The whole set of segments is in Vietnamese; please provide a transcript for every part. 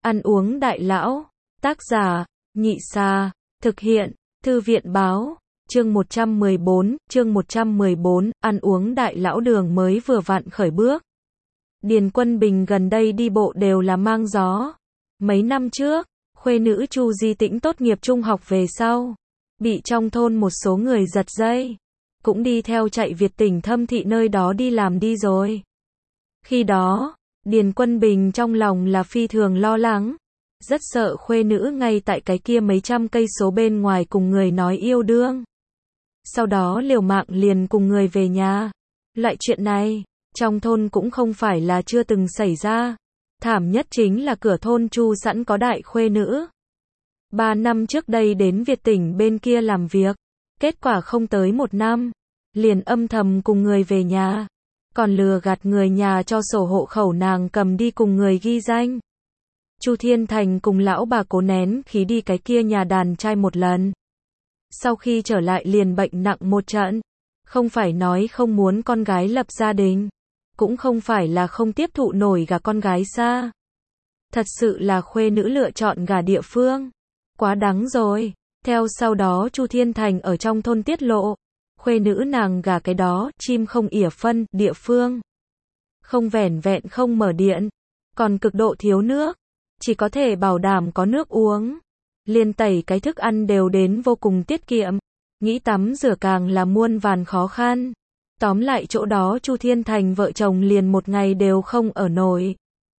Ăn uống đại lão. Tác giả, Nhị Sa. Thực hiện, Thư viện báo. Chương 114, ăn uống đại lão đường mới vừa vặn khởi bước. Điền Quân Bình gần đây đi bộ đều là mang gió. Mấy năm trước, khuê nữ Chu Di Tĩnh tốt nghiệp trung học về sau, bị trong thôn một số người giật dây, cũng đi theo chạy Việt tỉnh Thâm Thị nơi đó đi làm đi rồi. Khi đó, Điền Quân Bình trong lòng là phi thường lo lắng, rất sợ khuê nữ ngay tại cái kia mấy trăm cây số bên ngoài cùng người nói yêu đương. Sau đó liều mạng liền cùng người về nhà. Loại chuyện này, trong thôn cũng không phải là chưa từng xảy ra. Thảm nhất chính là cửa thôn Chu sẵn có đại khuê nữ. 3 năm trước đây đến Việt tỉnh bên kia làm việc. Kết quả không tới 1 năm, liền âm thầm cùng người về nhà. Còn lừa gạt người nhà cho sổ hộ khẩu nàng cầm đi cùng người ghi danh. Chu Thiên Thành cùng lão bà cố nén khí đi cái kia nhà đàn trai một lần. Sau khi trở lại liền bệnh nặng một trận. Không phải nói không muốn con gái lập gia đình, cũng không phải là không tiếp thụ nổi gả con gái xa. Thật sự là khuê nữ lựa chọn gả địa phương. Quá đáng rồi. Theo sau đó Chu Thiên Thành ở trong thôn tiết lộ, khuê nữ nàng gả cái đó, chim không ỉa phân, địa phương. Không vẻn vẹn không mở điện, còn cực độ thiếu nước, chỉ có thể bảo đảm có nước uống. Liên tẩy cái thức ăn đều đến vô cùng tiết kiệm, nghĩ tắm rửa càng là muôn vàn khó khăn. Tóm lại chỗ đó Chu Thiên Thành vợ chồng liền một ngày đều không ở nổi.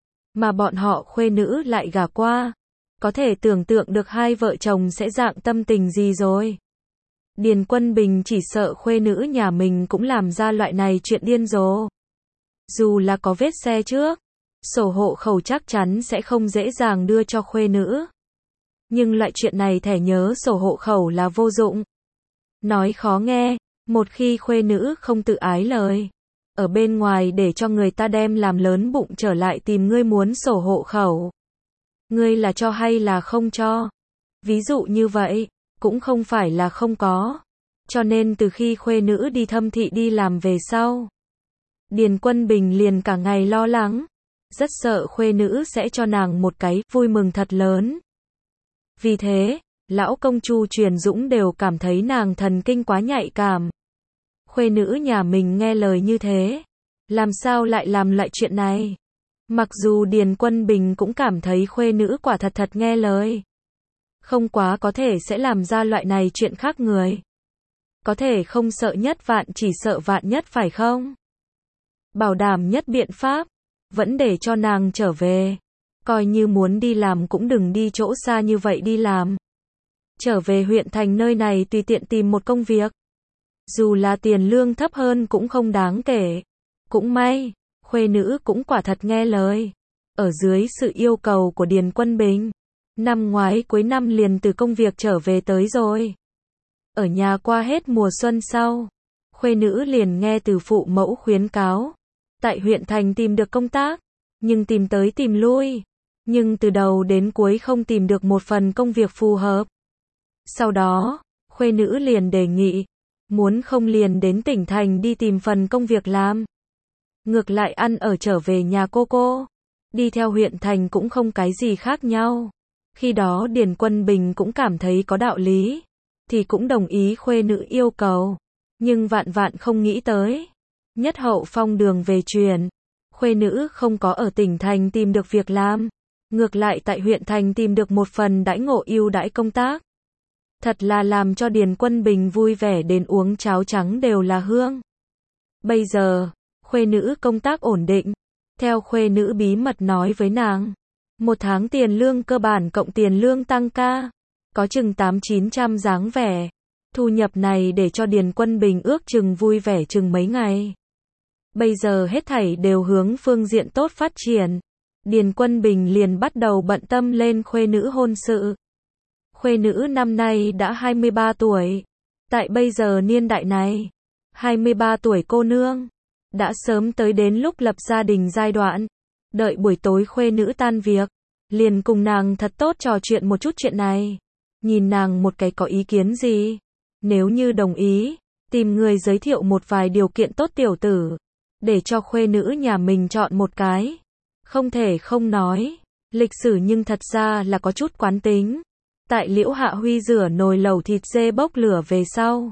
Mà bọn họ khuê nữ lại gả qua. Có thể tưởng tượng được hai vợ chồng sẽ dạng tâm tình gì rồi. Điền Quân Bình chỉ sợ khuê nữ nhà mình cũng làm ra loại này chuyện điên rồ. Dù là có vết xe trước, sổ hộ khẩu chắc chắn sẽ không dễ dàng đưa cho khuê nữ. Nhưng loại chuyện này thẻ nhớ sổ hộ khẩu là vô dụng. Nói khó nghe, một khi khuê nữ không tự ái lời, ở bên ngoài để cho người ta đem làm lớn bụng trở lại tìm ngươi muốn sổ hộ khẩu. Ngươi là cho hay là không cho? Ví dụ như vậy, cũng không phải là không có. Cho nên từ khi khuê nữ đi Thâm Thị đi làm về sau, Điền Quân Bình liền cả ngày lo lắng, rất sợ khuê nữ sẽ cho nàng một cái vui mừng thật lớn. Vì thế, lão công Chu Truyền Dũng đều cảm thấy nàng thần kinh quá nhạy cảm. Khuê nữ nhà mình nghe lời như thế, làm sao lại làm loại chuyện này? Mặc dù Điền Quân Bình cũng cảm thấy khuê nữ quả thật nghe lời, không quá có thể sẽ làm ra loại này chuyện khác người. Có thể không sợ nhất vạn chỉ sợ vạn nhất phải không? Bảo đảm nhất biện pháp, vẫn để cho nàng trở về. Coi như muốn đi làm cũng đừng đi chỗ xa như vậy đi làm. Trở về huyện thành nơi này tùy tiện tìm một công việc. Dù là tiền lương thấp hơn cũng không đáng kể. Cũng may, khuê nữ cũng quả thật nghe lời. Ở dưới sự yêu cầu của Điền Quân Bình, năm ngoái cuối năm liền từ công việc trở về tới rồi. Ở nhà qua hết mùa xuân sau, khuê nữ liền nghe từ phụ mẫu khuyến cáo. Tại huyện thành tìm được công tác, nhưng tìm tới tìm lui. Nhưng từ đầu đến cuối không tìm được một phần công việc phù hợp. Sau đó, khuê nữ liền đề nghị, muốn không liền đến tỉnh thành đi tìm phần công việc làm. Ngược lại ăn ở trở về nhà cô. Đi theo huyện thành cũng không cái gì khác nhau. Khi đó Điền Quân Bình cũng cảm thấy có đạo lý, thì cũng đồng ý khuê nữ yêu cầu. Nhưng vạn vạn không nghĩ tới, nhất hậu phong đường về truyền, khuê nữ không có ở tỉnh thành tìm được việc làm, ngược lại tại huyện thành tìm được một phần đãi ngộ ưu đãi công tác. Thật là làm cho Điền Quân Bình vui vẻ đến uống cháo trắng đều là hương. Bây giờ, khuê nữ công tác ổn định. Theo khuê nữ bí mật nói với nàng, 1 tháng tiền lương cơ bản cộng tiền lương tăng ca, có chừng 800-900 dáng vẻ. Thu nhập này để cho Điền Quân Bình ước chừng vui vẻ chừng mấy ngày. Bây giờ hết thảy đều hướng phương diện tốt phát triển. Điền Quân Bình liền bắt đầu bận tâm lên khuê nữ hôn sự. Khuê nữ năm nay đã 23 tuổi. Tại bây giờ niên đại này, 23 tuổi cô nương, đã sớm tới đến lúc lập gia đình giai đoạn. Đợi buổi tối khuê nữ tan việc, liền cùng nàng thật tốt trò chuyện một chút chuyện này. Nhìn nàng một cái có ý kiến gì? Nếu như đồng ý, tìm người giới thiệu một vài điều kiện tốt tiểu tử, để cho khuê nữ nhà mình chọn một cái. Không thể không nói, Lịch sử nhưng thật ra là có chút quán tính. Tại Liễu Hạ Huy rửa nồi lẩu thịt dê bốc lửa về sau,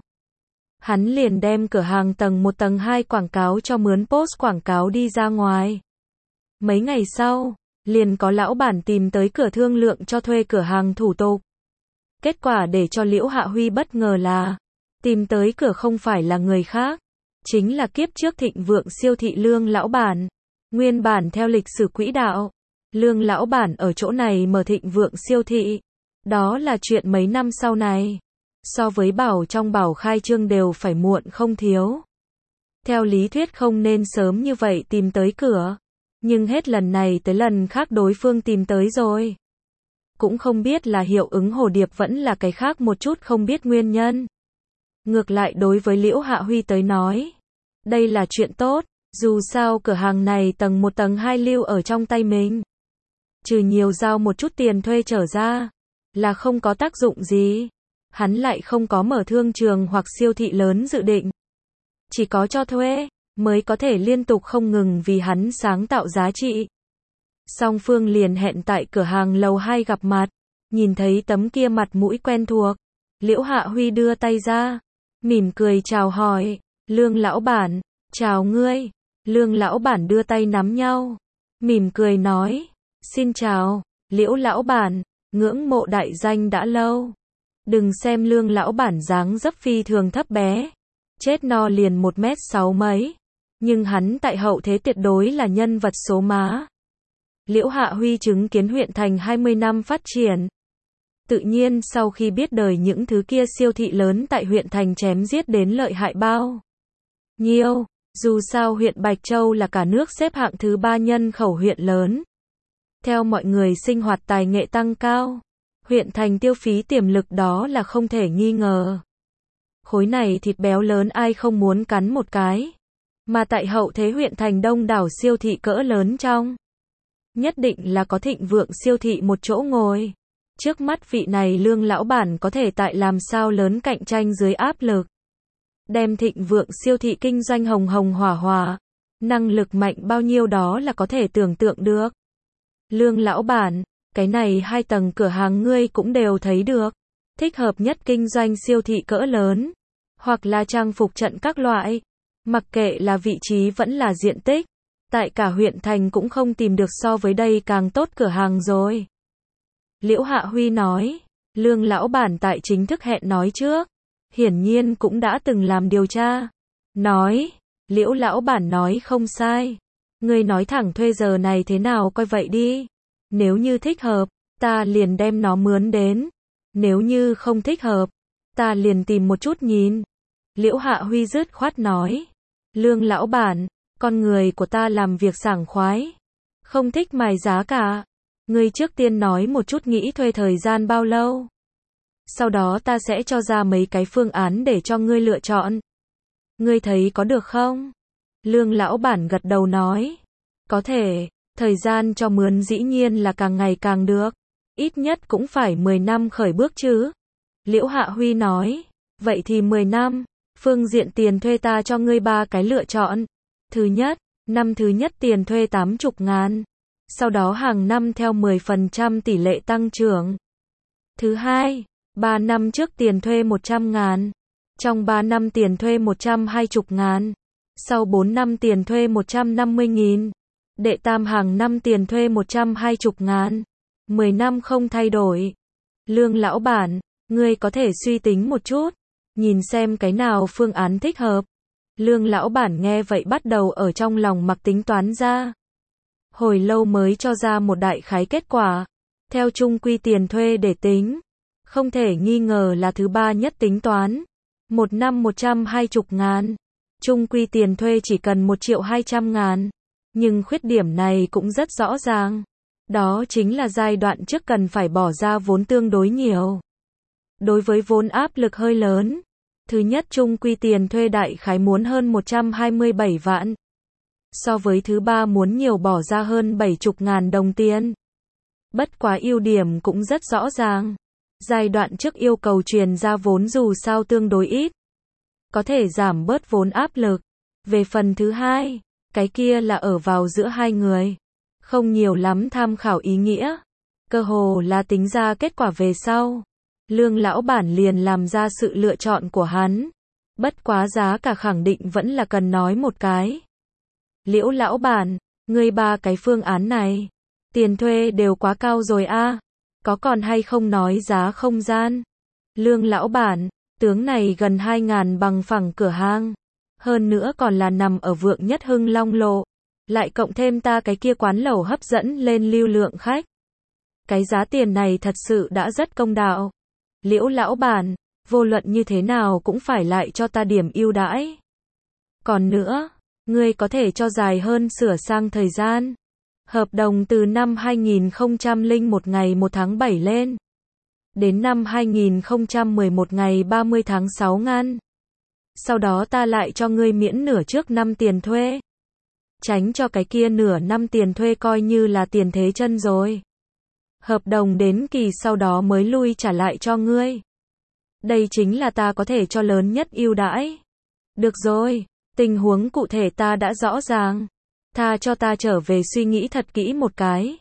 hắn liền đem cửa hàng tầng 1 tầng 2 quảng cáo cho mướn post quảng cáo đi ra ngoài. Mấy ngày sau, liền có lão bản tìm tới cửa thương lượng cho thuê cửa hàng thủ tục. Kết quả để cho Liễu Hạ Huy bất ngờ là, tìm tới cửa không phải là người khác, chính là kiếp trước thịnh vượng siêu thị Lương lão bản. Nguyên bản theo lịch sử quỹ đạo, Lương lão bản ở chỗ này mở thịnh vượng siêu thị. Đó là chuyện mấy năm sau này. So với bảo trong bảo khai trương đều phải muộn không thiếu. Theo lý thuyết không nên sớm như vậy tìm tới cửa. Nhưng hết lần này tới lần khác đối phương tìm tới rồi. Cũng không biết là hiệu ứng hồ điệp vẫn là cái khác một chút không biết nguyên nhân. Ngược lại đối với Liễu Hạ Huy tới nói, đây là chuyện tốt, dù sao cửa hàng này tầng 1 tầng 2 lưu ở trong tay mình. Trừ nhiều giao một chút tiền thuê trở ra, là không có tác dụng gì. Hắn lại không có mở thương trường hoặc siêu thị lớn dự định. Chỉ có cho thuê, mới có thể liên tục không ngừng vì hắn sáng tạo giá trị. Song phương liền hẹn tại cửa hàng lầu 2 gặp mặt, nhìn thấy tấm kia mặt mũi quen thuộc. Liễu Hạ Huy đưa tay ra, mỉm cười chào hỏi, Lương lão bản, chào ngươi. Lương lão bản đưa tay nắm nhau, mỉm cười nói, xin chào, Liễu lão bản, ngưỡng mộ đại danh đã lâu. Đừng xem Lương lão bản dáng dấp phi thường thấp bé, chết no liền 1m6 mấy, nhưng hắn tại hậu thế tuyệt đối là nhân vật số má. Liễu Hạ Huy chứng kiến huyện thành 20 năm phát triển. Tự nhiên sau khi biết đời những thứ kia siêu thị lớn tại huyện thành chém giết đến lợi hại bao nhiêu, dù sao huyện Bạch Châu là cả nước xếp hạng thứ 3 nhân khẩu huyện lớn. Theo mọi người sinh hoạt tài nghệ tăng cao, huyện thành tiêu phí tiềm lực đó là không thể nghi ngờ. Khối này thịt béo lớn ai không muốn cắn một cái. Mà tại hậu thế huyện thành đông đảo siêu thị cỡ lớn trong, nhất định là có thịnh vượng siêu thị một chỗ ngồi. Trước mắt vị này Lương lão bản có thể tại làm sao lớn cạnh tranh dưới áp lực. Đem thịnh vượng siêu thị kinh doanh hồng hồng hỏa hỏa. Năng lực mạnh bao nhiêu đó là có thể tưởng tượng được. Lương lão bản, cái này 2 tầng cửa hàng ngươi cũng đều thấy được. Thích hợp nhất kinh doanh siêu thị cỡ lớn. Hoặc là trang phục trận các loại. Mặc kệ là vị trí vẫn là diện tích. Tại cả huyện thành cũng không tìm được so với đây càng tốt cửa hàng rồi. Liễu Hạ Huy nói, Lương lão bản tại chính thức hẹn nói trước. Hiển nhiên cũng đã từng làm điều tra. Nói, Liễu lão bản nói không sai. Ngươi nói thẳng thuê giờ này thế nào coi vậy đi. Nếu như thích hợp, ta liền đem nó mướn đến. Nếu như không thích hợp, ta liền tìm một chút nhìn. Liễu Hạ Huy dứt khoát nói, Lương lão bản, con người của ta làm việc sảng khoái, không thích mài giá cả. Ngươi trước tiên nói một chút nghĩ thuê thời gian bao lâu. Sau đó ta sẽ cho ra mấy cái phương án để cho ngươi lựa chọn. Ngươi thấy có được không? Lương lão bản gật đầu nói, có thể, thời gian cho mướn dĩ nhiên là càng ngày càng được. Ít nhất cũng phải 10 năm khởi bước chứ. Liễu Hạ Huy nói, vậy thì 10 năm, phương diện tiền thuê ta cho ngươi 3 cái lựa chọn. Thứ nhất, năm thứ nhất tiền thuê 80.000. Sau đó hàng năm theo 10% tỷ lệ tăng trưởng. Thứ hai, 3 năm trước tiền thuê 100.000. Trong 3 năm tiền thuê 120.000. Sau 4 năm tiền thuê 150.000. Đệ tam hàng năm tiền thuê 120.000. 10 năm không thay đổi. Lương lão bản, ngươi có thể suy tính một chút, nhìn xem cái nào phương án thích hợp. Lương lão bản nghe vậy bắt đầu ở trong lòng mặc tính toán ra. Hồi lâu mới cho ra một đại khái kết quả. Theo chung quy tiền thuê để tính, không thể nghi ngờ là thứ 3 nhất tính toán. Một năm 120.000. Chung quy tiền thuê chỉ cần 1.200.000. Nhưng khuyết điểm này cũng rất rõ ràng. Đó chính là giai đoạn trước cần phải bỏ ra vốn tương đối nhiều. Đối với vốn áp lực hơi lớn. Thứ nhất chung quy tiền thuê đại khái muốn hơn 127 vạn. So với thứ 3 muốn nhiều bỏ ra hơn 70.000 đồng tiền. Bất quá ưu điểm cũng rất rõ ràng. Giai đoạn trước yêu cầu truyền ra vốn dù sao tương đối ít. Có thể giảm bớt vốn áp lực. Về phần thứ hai, cái kia là ở vào giữa hai người. không nhiều lắm tham khảo ý nghĩa. Cơ hồ là tính ra kết quả về sau. Lương lão bản liền làm ra sự lựa chọn của hắn. Bất quá giá cả khẳng định vẫn là cần nói một cái. Liễu lão bản, ngươi ba cái phương án này, tiền thuê đều quá cao rồi a, có còn hay không nói giá không gian? Lương lão bản, tướng này gần 2.000 bằng phẳng cửa hàng. Hơn nữa còn là nằm ở Vượng Nhất Hưng Long Lộ. Lại cộng thêm ta cái kia quán lẩu hấp dẫn lên lưu lượng khách. Cái giá tiền này thật sự đã rất công đạo. Liễu lão bản, vô luận như thế nào cũng phải lại cho ta điểm ưu đãi. Còn nữa, ngươi có thể cho dài hơn sửa sang thời gian. Hợp đồng từ năm 2001 ngày 1 tháng 7 lên. Đến năm 2011 ngày 30 tháng 6 ngăn. Sau đó ta lại cho ngươi miễn nửa trước năm tiền thuê. Tránh cho cái kia nửa năm tiền thuê coi như là tiền thế chân rồi. Hợp đồng đến kỳ sau đó mới lui trả lại cho ngươi. Đây chính là ta có thể cho lớn nhất ưu đãi. Được rồi, tình huống cụ thể ta đã rõ ràng. Tha cho ta trở về suy nghĩ thật kỹ một cái.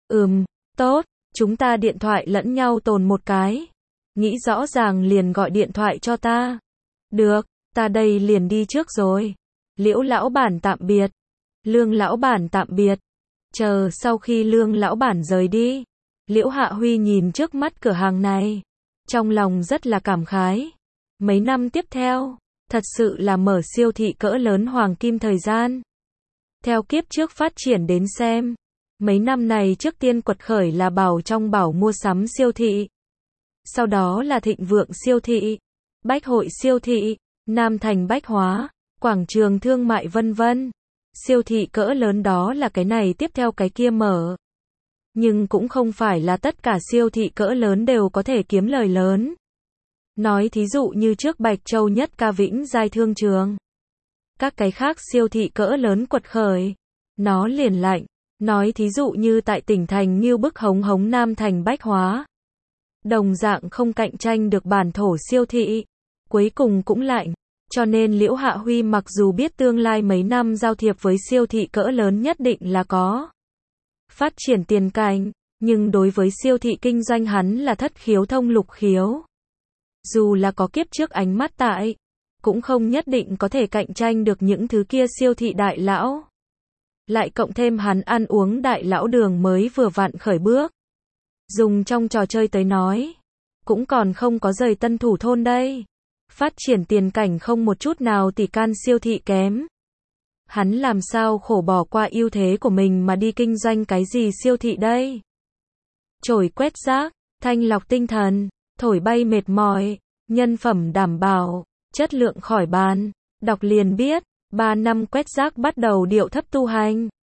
Tốt, chúng ta điện thoại lẫn nhau tồn một cái. Nghĩ rõ ràng liền gọi điện thoại cho ta. Được, ta đây liền đi trước rồi. Liễu lão bản tạm biệt. Lương lão bản tạm biệt. Chờ sau khi Lương lão bản rời đi, Liễu Hạ Huy nhìn trước mắt cửa hàng này, trong lòng rất là cảm khái. Mấy năm tiếp theo, thật sự là mở siêu thị cỡ lớn hoàng kim thời gian. Theo kiếp trước phát triển đến xem, mấy năm này trước tiên quật khởi là Bảo trong Bảo mua sắm siêu thị. Sau đó là Thịnh Vượng siêu thị, Bách Hội siêu thị, Nam Thành Bách Hóa, quảng trường thương mại vân vân. Siêu thị cỡ lớn đó là cái này tiếp theo cái kia mở. Nhưng cũng không phải là tất cả siêu thị cỡ lớn đều có thể kiếm lời lớn. Nói thí dụ như trước Bạch Châu Nhất Ca Vĩnh Giai thương trường. Các cái khác siêu thị cỡ lớn quật khởi, nó liền lạnh. Nói thí dụ như tại tỉnh thành như Bức Hống Hống Nam Thành Bách Hóa. Đồng dạng không cạnh tranh được bản thổ siêu thị. Cuối cùng cũng lạnh. Cho nên Liễu Hạ Huy mặc dù biết tương lai mấy năm giao thiệp với siêu thị cỡ lớn nhất định là có phát triển tiền cảnh, nhưng đối với siêu thị kinh doanh hắn là thất khiếu thông lục khiếu. Dù là có kiếp trước ánh mắt tại, cũng không nhất định có thể cạnh tranh được những thứ kia siêu thị đại lão. Lại cộng thêm hắn ăn uống đại lão đường mới vừa vặn khởi bước. Dùng trong trò chơi tới nói, cũng còn không có rời Tân Thủ thôn đây. Phát triển tiền cảnh không một chút nào tỷ can siêu thị kém. Hắn làm sao khổ bỏ qua ưu thế của mình mà đi kinh doanh cái gì siêu thị đây? Chổi quét rác, thanh lọc tinh thần, thổi bay mệt mỏi, nhân phẩm đảm bảo, chất lượng khỏi bàn. Đọc liền biết, 3 năm quét rác bắt đầu điệu thấp tu hành.